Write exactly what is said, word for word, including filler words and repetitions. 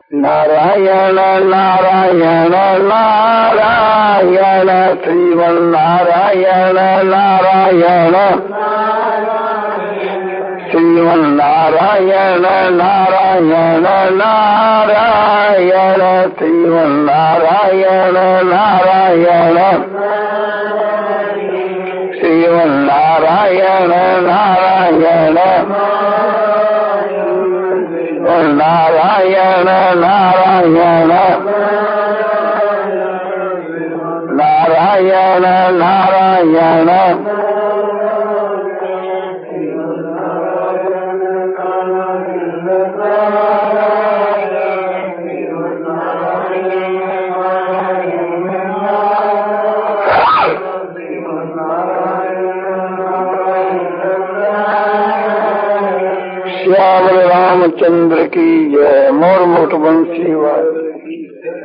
नारायण नारायण नारायण श्रीमन्नारायण नारायण श्रीमन्नारायण नारायण नारायण श्रीमन्नारायण नारायण श्रीमन्नारायण नारायण नारायण नारायण नारायण नारायण श्याम रामचंद्र की जय। मोर मोट बंसी वाली।